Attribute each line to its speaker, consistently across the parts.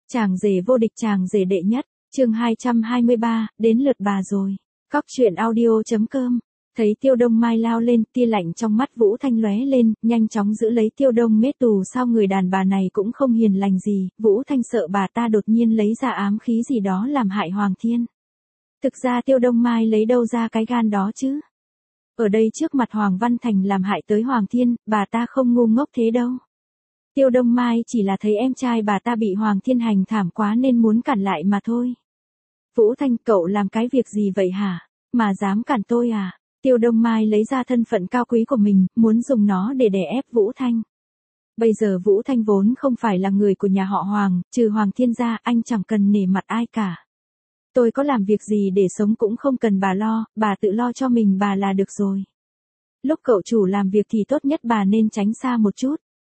Speaker 1: Chàng rể vô địch, chàng rể đệ nhất, chương 223, đến lượt bà rồi. Cóc truyện audio.com. Thấy Tiêu Đông Mai lao lên, tia lạnh trong mắt Vũ Thanh lóe lên, nhanh chóng giữ lấy Tiêu Đông mết tù. Sao người đàn bà này cũng không hiền lành gì, Vũ Thanh sợ bà ta đột nhiên lấy ra ám khí gì đó làm hại Hoàng Thiên. Thực ra Tiêu Đông Mai lấy đâu ra cái gan đó chứ? Ở đây trước mặt Hoàng Văn Thành làm hại tới Hoàng Thiên, bà ta không ngu ngốc thế đâu. Tiêu Đông Mai chỉ là thấy em trai bà ta bị Hoàng Thiên hành thảm quá nên muốn cản lại mà thôi. Vũ Thanh, cậu làm cái việc gì vậy hả? Mà dám cản tôi à? Tiêu Đông Mai lấy ra thân phận cao quý của mình, muốn dùng nó để đè ép Vũ Thanh. Bây giờ Vũ Thanh vốn không phải là người của nhà họ Hoàng, trừ Hoàng Thiên ra, anh chẳng cần nể mặt ai cả. Tôi có làm việc gì để sống cũng không cần bà lo, bà tự lo cho mình bà là được rồi. Lúc cậu chủ làm việc thì tốt nhất bà nên tránh xa một chút.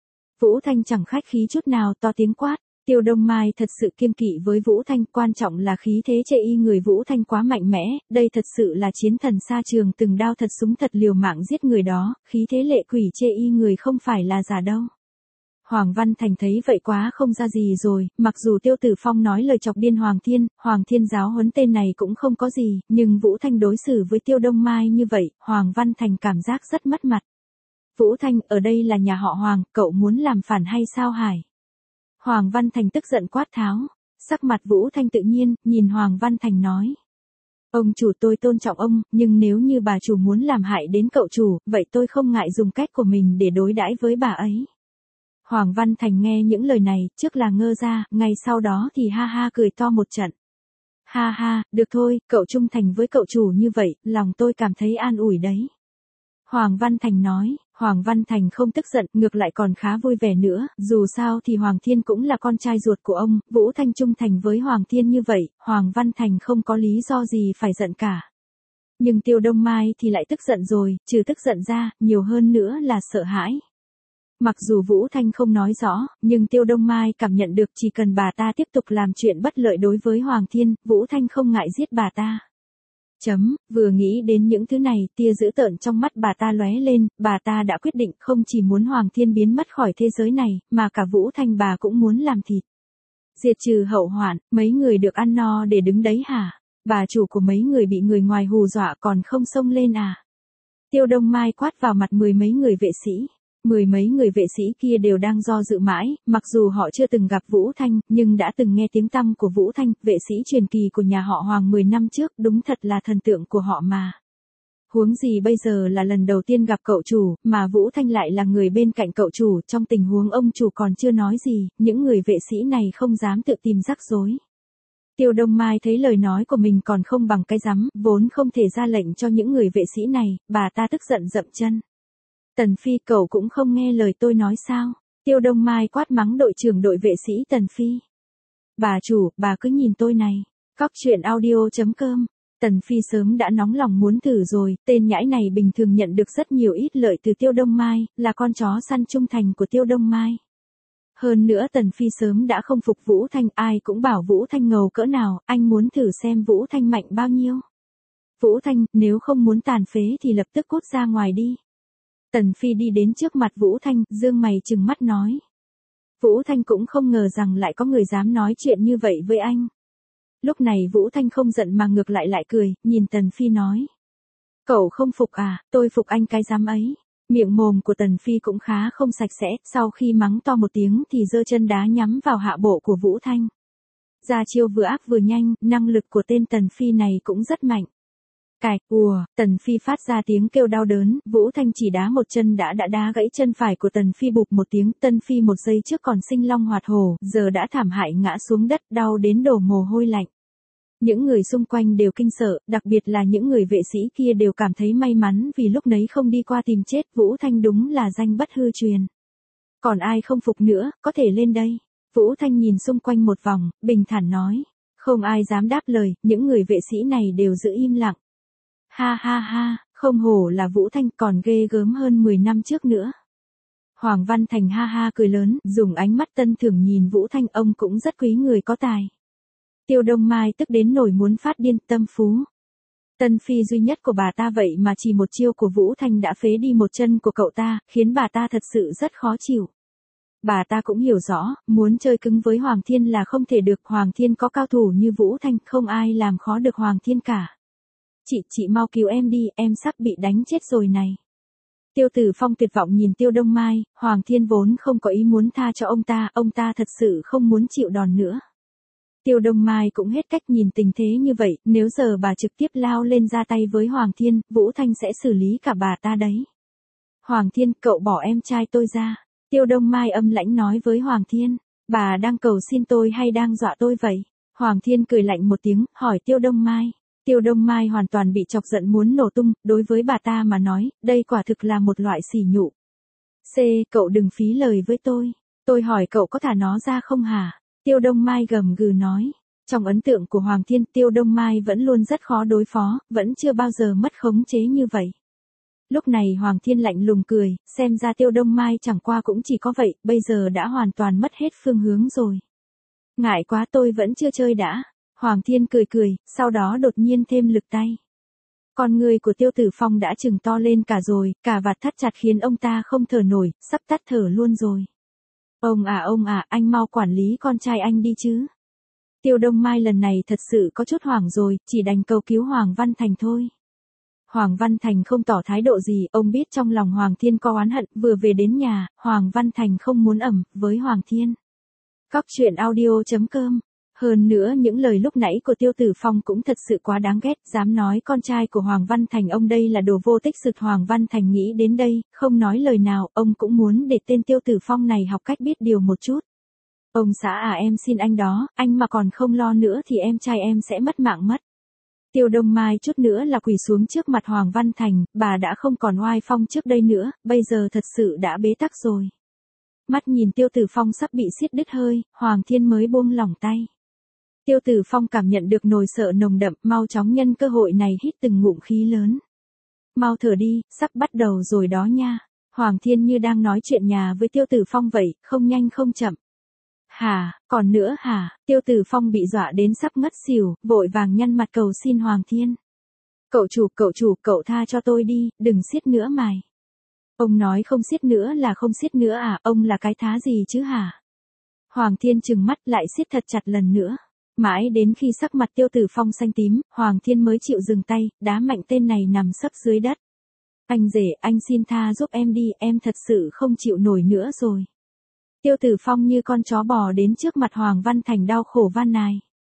Speaker 1: Vũ Thanh chẳng khách khí chút nào, to tiếng quát. Tiêu Đông Mai thật sự kiêng kỵ với Vũ Thanh, quan trọng là khí thế chê y người Vũ Thanh quá mạnh mẽ, đây thật sự là chiến thần xa trường, từng đao thật súng thật liều mạng giết người đó, khí thế lệ quỷ chê y người không phải là giả đâu. Hoàng Văn Thành thấy vậy quá không ra gì rồi, mặc dù Tiêu Tử Phong nói lời chọc điên Hoàng Thiên giáo huấn tên này cũng không có gì, nhưng Vũ Thanh đối xử với Tiêu Đông Mai như vậy, Hoàng Văn Thành cảm giác rất mất mặt. Vũ Thanh, ở đây là nhà họ Hoàng, cậu muốn làm phản hay sao hải? Hoàng Văn Thành tức giận quát tháo. Sắc mặt Vũ Thanh tự nhiên, nhìn Hoàng Văn Thành nói. Ông chủ, tôi tôn trọng ông, nhưng nếu như bà chủ muốn làm hại đến cậu chủ, vậy tôi không ngại dùng cách của mình để đối đãi với bà ấy. Hoàng Văn Thành nghe những lời này, trước là ngơ ra, ngay sau đó thì ha ha cười to một trận. Ha ha, được thôi, cậu trung thành với cậu chủ như vậy, lòng tôi cảm thấy an ủi đấy. Hoàng Văn Thành nói. Hoàng Văn Thành không tức giận, ngược lại còn khá vui vẻ nữa, dù sao thì Hoàng Thiên cũng là con trai ruột của ông, Vũ Thanh trung thành với Hoàng Thiên như vậy, Hoàng Văn Thành không có lý do gì phải giận cả. Nhưng Tiêu Đông Mai thì lại tức giận rồi, trừ tức giận ra, nhiều hơn nữa là sợ hãi. Mặc dù Vũ Thanh không nói rõ, nhưng Tiêu Đông Mai cảm nhận được chỉ cần bà ta tiếp tục làm chuyện bất lợi đối với Hoàng Thiên, Vũ Thanh không ngại giết bà ta. Vừa nghĩ đến những thứ này, tia dữ tợn trong mắt bà ta lóe lên, bà ta đã quyết định không chỉ muốn Hoàng Thiên biến mất khỏi thế giới này, mà cả Vũ Thanh bà cũng muốn làm thịt. Diệt trừ hậu hoạn, mấy người được ăn no để đứng đấy hả? Bà chủ của mấy người bị người ngoài hù dọa còn không xông lên à? Tiêu Đông Mai quát vào mặt mười mấy người vệ sĩ. Mười mấy người vệ sĩ kia đều đang do dự mãi, mặc dù họ chưa từng gặp Vũ Thanh, nhưng đã từng nghe tiếng tăm của Vũ Thanh, vệ sĩ truyền kỳ của nhà họ Hoàng 10 năm trước, đúng thật là thần tượng của họ mà. Huống gì bây giờ là lần đầu tiên gặp cậu chủ, mà Vũ Thanh lại là người bên cạnh cậu chủ, trong tình huống ông chủ còn chưa nói gì, những người vệ sĩ này không dám tự tìm rắc rối. Tiêu Đông Mai thấy lời nói của mình còn không bằng cái rắm, vốn không thể ra lệnh cho những người vệ sĩ này, bà ta tức giận dậm chân. Tần Phi, cậu cũng không nghe lời tôi nói sao? Tiêu Đông Mai quát mắng đội trưởng đội vệ sĩ Tần Phi. Bà chủ, bà cứ nhìn tôi này. Cóc truyện audio.com. Tần Phi sớm đã nóng lòng muốn thử rồi, tên nhãi này bình thường nhận được rất nhiều ít lợi từ Tiêu Đông Mai, là con chó săn trung thành của Tiêu Đông Mai. Hơn nữa Tần Phi sớm đã không phục Vũ Thanh, ai cũng bảo Vũ Thanh ngầu cỡ nào, anh muốn thử xem Vũ Thanh mạnh bao nhiêu. Vũ Thanh, nếu không muốn tàn phế thì lập tức cút ra ngoài đi. Tần Phi đi đến trước mặt Vũ Thanh, dương mày trừng mắt nói. Vũ Thanh cũng không ngờ rằng lại có người dám nói chuyện như vậy với anh. Lúc này Vũ Thanh không giận mà ngược lại cười, nhìn Tần Phi nói. Cậu không phục à, tôi phục anh cái dám ấy. Miệng mồm của Tần Phi cũng khá không sạch sẽ, sau khi mắng to một tiếng thì giơ chân đá nhắm vào hạ bộ của Vũ Thanh. Ra chiêu vừa ác vừa nhanh, năng lực của tên Tần Phi này cũng rất mạnh. Cạch, Tần Phi phát ra tiếng kêu đau đớn, Vũ Thanh chỉ đá một chân đã đá gãy chân phải của Tần Phi bụp một tiếng, Tần Phi một giây trước còn sinh long hoạt hổ, giờ đã thảm hại ngã xuống đất, đau đến đổ mồ hôi lạnh. Những người xung quanh đều kinh sợ, đặc biệt là những người vệ sĩ kia đều cảm thấy may mắn vì lúc nấy không đi qua tìm chết, Vũ Thanh đúng là danh bất hư truyền. Còn ai không phục nữa, có thể lên đây. Vũ Thanh nhìn xung quanh một vòng, bình thản nói. Không ai dám đáp lời, những người vệ sĩ này đều giữ im lặng. Ha ha ha, không hổ là Vũ Thanh, còn ghê gớm hơn 10 năm trước nữa. Hoàng Văn Thành ha ha cười lớn, dùng ánh mắt tân thưởng nhìn Vũ Thanh, ông cũng rất quý người có tài. Tiêu Đông Mai tức đến nổi muốn phát điên, tâm phú. Tân Phi duy nhất của bà ta vậy mà chỉ một chiêu của Vũ Thanh đã phế đi một chân của cậu ta, khiến bà ta thật sự rất khó chịu. Bà ta cũng hiểu rõ, muốn chơi cứng với Hoàng Thiên là không thể được, Hoàng Thiên có cao thủ như Vũ Thanh, không ai làm khó được Hoàng Thiên cả. Chị mau cứu em đi, em sắp bị đánh chết rồi này. Tiêu Tử Phong tuyệt vọng nhìn Tiêu Đông Mai, Hoàng Thiên vốn không có ý muốn tha cho ông ta thật sự không muốn chịu đòn nữa. Tiêu Đông Mai cũng hết cách nhìn tình thế như vậy, nếu giờ bà trực tiếp lao lên ra tay với Hoàng Thiên, Vũ Thanh sẽ xử lý cả bà ta đấy. Hoàng Thiên, cậu bỏ em trai tôi ra. Tiêu Đông Mai âm lãnh nói với Hoàng Thiên, bà đang cầu xin tôi hay đang dọa tôi vậy? Hoàng Thiên cười lạnh một tiếng, hỏi Tiêu Đông Mai. Tiêu Đông Mai hoàn toàn bị chọc giận muốn nổ tung, đối với bà ta mà nói, đây quả thực là một loại sỉ nhục. Cậu đừng phí lời với tôi hỏi cậu có thả nó ra không hả? Tiêu Đông Mai gầm gừ nói. Trong ấn tượng của Hoàng Thiên, Tiêu Đông Mai vẫn luôn rất khó đối phó, vẫn chưa bao giờ mất khống chế như vậy. Lúc này Hoàng Thiên lạnh lùng cười, xem ra Tiêu Đông Mai chẳng qua cũng chỉ có vậy, bây giờ đã hoàn toàn mất hết phương hướng rồi. Ngại quá, tôi vẫn chưa chơi đã. Hoàng Thiên cười, sau đó đột nhiên thêm lực tay. Con người của Tiêu Tử Phong đã trừng to lên cả rồi, cả vạt thắt chặt khiến ông ta không thở nổi, sắp tắt thở luôn rồi. Ông à, anh mau quản lý con trai anh đi chứ. Tiêu Đông Mai lần này thật sự có chút hoảng rồi, chỉ đành cầu cứu Hoàng Văn Thành thôi. Hoàng Văn Thành không tỏ thái độ gì, ông biết trong lòng Hoàng Thiên có oán hận, vừa về đến nhà, Hoàng Văn Thành không muốn ẩm với Hoàng Thiên. Cóc truyện audio.com. Hơn nữa những lời lúc nãy của Tiêu Tử Phong cũng thật sự quá đáng ghét, dám nói con trai của Hoàng Văn Thành ông đây là đồ vô tích sực. Hoàng Văn Thành nghĩ đến đây, không nói lời nào, ông cũng muốn để tên Tiêu Tử Phong này học cách biết điều một chút. Ông xã à, em xin anh đó, anh mà còn không lo nữa thì em trai em sẽ mất mạng mất. Tiêu Đông Mai chút nữa là quỳ xuống trước mặt Hoàng Văn Thành, bà đã không còn oai phong trước đây nữa, bây giờ thật sự đã bế tắc rồi. Mắt nhìn Tiêu Tử Phong sắp bị xiết đứt hơi, Hoàng Thiên mới buông lỏng tay. Tiêu Tử Phong cảm nhận được nỗi sợ nồng đậm, mau chóng nhân cơ hội này hít từng ngụm khí lớn. Mau thở đi, sắp bắt đầu rồi đó nha. Hoàng Thiên như đang nói chuyện nhà với Tiêu Tử Phong vậy, không nhanh không chậm. Hả, còn nữa hả? Tiêu Tử Phong bị dọa đến sắp ngất xỉu, vội vàng nhăn mặt cầu xin Hoàng Thiên. Cậu chủ, cậu tha cho tôi đi, đừng xiết nữa mày. Ông nói không xiết nữa là không xiết nữa à, ông là cái thá gì chứ hả? Hoàng Thiên trừng mắt lại siết thật chặt lần nữa. Mãi đến khi sắc mặt Tiêu Tử Phong xanh tím, Hoàng Thiên mới chịu dừng tay, đá mạnh tên này nằm sấp dưới đất. Anh rể, anh xin tha giúp em đi, em thật sự không chịu nổi nữa rồi. Tiêu Tử Phong như con chó bò đến trước mặt Hoàng Văn Thành đau khổ van nài.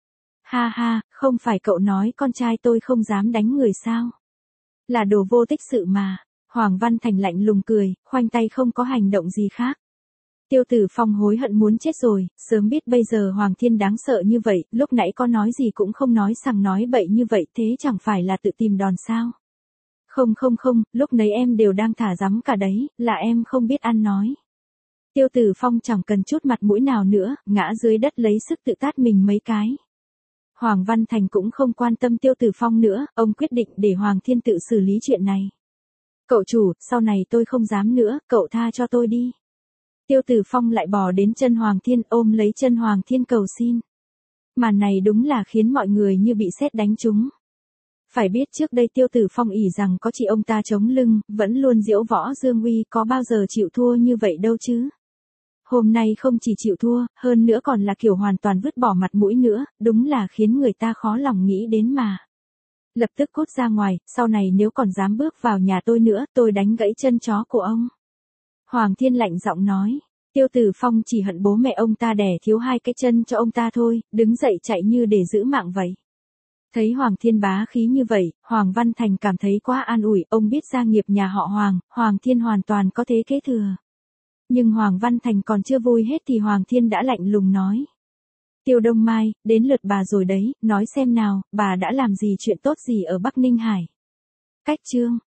Speaker 1: Ha, không phải cậu nói con trai tôi không dám đánh người sao? Là đồ vô tích sự mà. Hoàng Văn Thành lạnh lùng cười, khoanh tay không có hành động gì khác. Tiêu Tử Phong hối hận muốn chết rồi, sớm biết bây giờ Hoàng Thiên đáng sợ như vậy, lúc nãy có nói gì cũng không nói, sằng nói bậy như vậy, thế chẳng phải là tự tìm đòn sao? Không, lúc nấy em đều đang thả rắm cả đấy, là em không biết ăn nói. Tiêu Tử Phong chẳng cần chút mặt mũi nào nữa, ngã dưới đất lấy sức tự tát mình mấy cái. Hoàng Văn Thành cũng không quan tâm Tiêu Tử Phong nữa, ông quyết định để Hoàng Thiên tự xử lý chuyện này. Cậu chủ, sau này tôi không dám nữa, cậu tha cho tôi đi. Tiêu Tử Phong lại bò đến chân Hoàng Thiên, ôm lấy chân Hoàng Thiên cầu xin. Màn này đúng là khiến mọi người như bị sét đánh trúng. Phải biết trước đây Tiêu Tử Phong ỷ rằng có chị ông ta chống lưng, vẫn luôn diễu võ dương uy, có bao giờ chịu thua như vậy đâu chứ. Hôm nay không chỉ chịu thua, hơn nữa còn là kiểu hoàn toàn vứt bỏ mặt mũi nữa, đúng là khiến người ta khó lòng nghĩ đến mà. Lập tức cút ra ngoài, sau này nếu còn dám bước vào nhà tôi nữa, tôi đánh gãy chân chó của ông. Hoàng Thiên lạnh giọng nói. Tiêu Tử Phong chỉ hận bố mẹ ông ta đẻ thiếu 2 cái chân cho ông ta thôi, đứng dậy chạy như để giữ mạng vậy. Thấy Hoàng Thiên bá khí như vậy, Hoàng Văn Thành cảm thấy quá an ủi, ông biết gia nghiệp nhà họ Hoàng Thiên hoàn toàn có thế kế thừa. Nhưng Hoàng Văn Thành còn chưa vui hết thì Hoàng Thiên đã lạnh lùng nói. Tiêu Đông Mai, đến lượt bà rồi đấy, nói xem nào, bà đã làm gì chuyện tốt gì ở Bắc Ninh Hải. Cách chương.